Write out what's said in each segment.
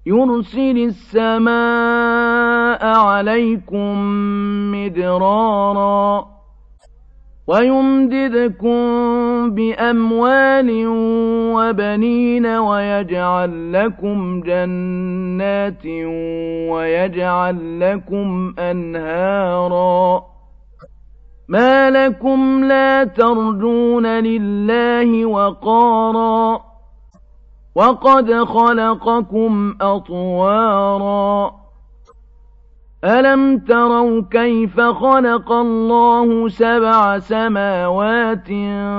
يُرْسِلِ السَّمَاءَ عَلَيْكُم مِّدْرَارًا وَيُمْدِدْكُم بِأَمْوَالٍ وَبَنِينَ وَيَجْعَل لَّكُمْ جَنَّاتٍ وَيَجْعَل لَّكُمْ أَنْهَارًا مَا لَكُمْ لَا تَرْجُونَ لِلَّهِ وَقَارًا وَقَدْ خَلَقَكُمْ أَطْوَارًا أَلَمْ تَرَوْا كَيْفَ خَلَقَ اللَّهُ 7 سَمَاوَاتٍ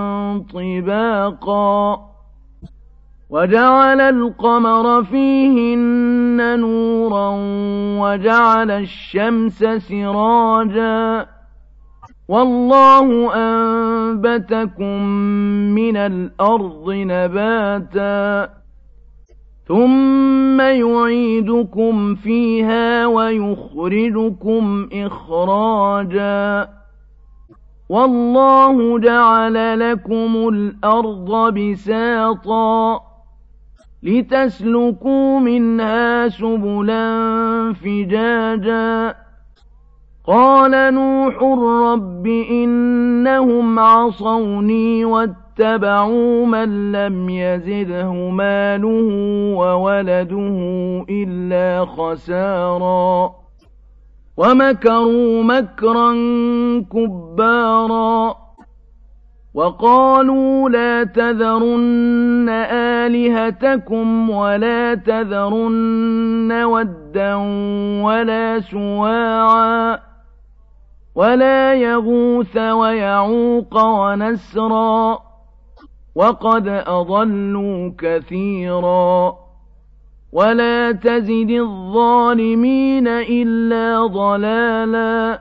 طِبَاقًا وَجَعَلَ الْقَمَرَ فِيهِنَّ نُورًا وَجَعَلَ الشَّمْسَ سِرَاجًا وَاللَّهُ أَنبَتَكُم مِّنَ الْأَرْضِ نَبَاتًا ثُمَّ يُعِيدُكُمْ فِيهَا وَيُخْرِجُكُمْ إِخْرَاجًا وَاللَّهُ جَعَلَ لَكُمُ الْأَرْضَ بِسَاطًا لِّتَسْلُكُوا مِنْهَا سُبُلًا فِجَاجًا قَالَ نُوحٌ رَّبِّ إِنَّهُمْ عَصَوْنِي وَاتَّبَعُوا مَن لَّمْ يَزِدْهُ مَالُهُ وَوَلَدُهُ إِلَّا خَسَارًا وَمَكَرُوا مَكْرًا كُبَّارًا وَقَالُوا لَا تَذَرُنَّ آلِهَتَكُمْ وَلَا تَذَرُنَّ وَدًّا وَلَا سُوَاعًا وَلَا يَغُوثَ وَيَعُوقَ وَنَسْرًا وَقَدْ أَضَلُّوا كَثِيرًا وَلَا تَزِدِ الظَّالِمِينَ إِلَّا ضَلَالًا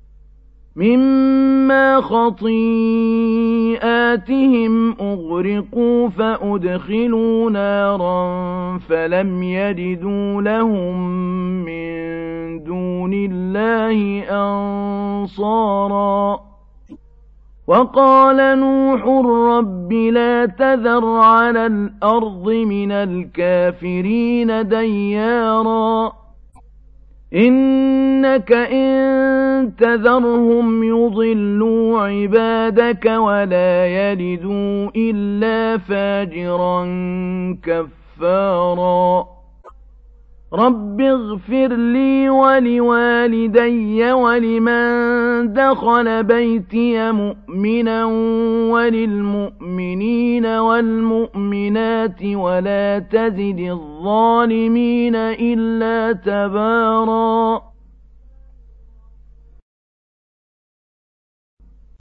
مِّمَّا خَطِيئَاتِهِمْ أُغْرِقُوا فَأُدْخِلُوا نَارًا فَلَمْ يَجِدُوا لَهُم مِّن دُونِ اللَّهِ أَنصَارًا وَقَالَ نُوحٌ رَّبِّ لَا تَذَرْ عَلَى الْأَرْضِ مِنَ الْكَافِرِينَ دَيَّارًا إِنَّكَ إِن تَذَرْهُمْ يُضِلُّوا عِبَادَكَ وَلَا يَلِدُوا إِلَّا فَاجِرًا كَفَّارًا رَّبِّ اغْفِرْ لِي وَلِوَالِدَيَّ وَلِمَن دَخَلَ بَيْتِيَ مُؤْمِنًا وَلِلْمُؤْمِنِينَ وَالْمُؤْمِنَاتِ وَلَا تَزِدِ الظَّالِمِينَ إِلَّا تَبَارًا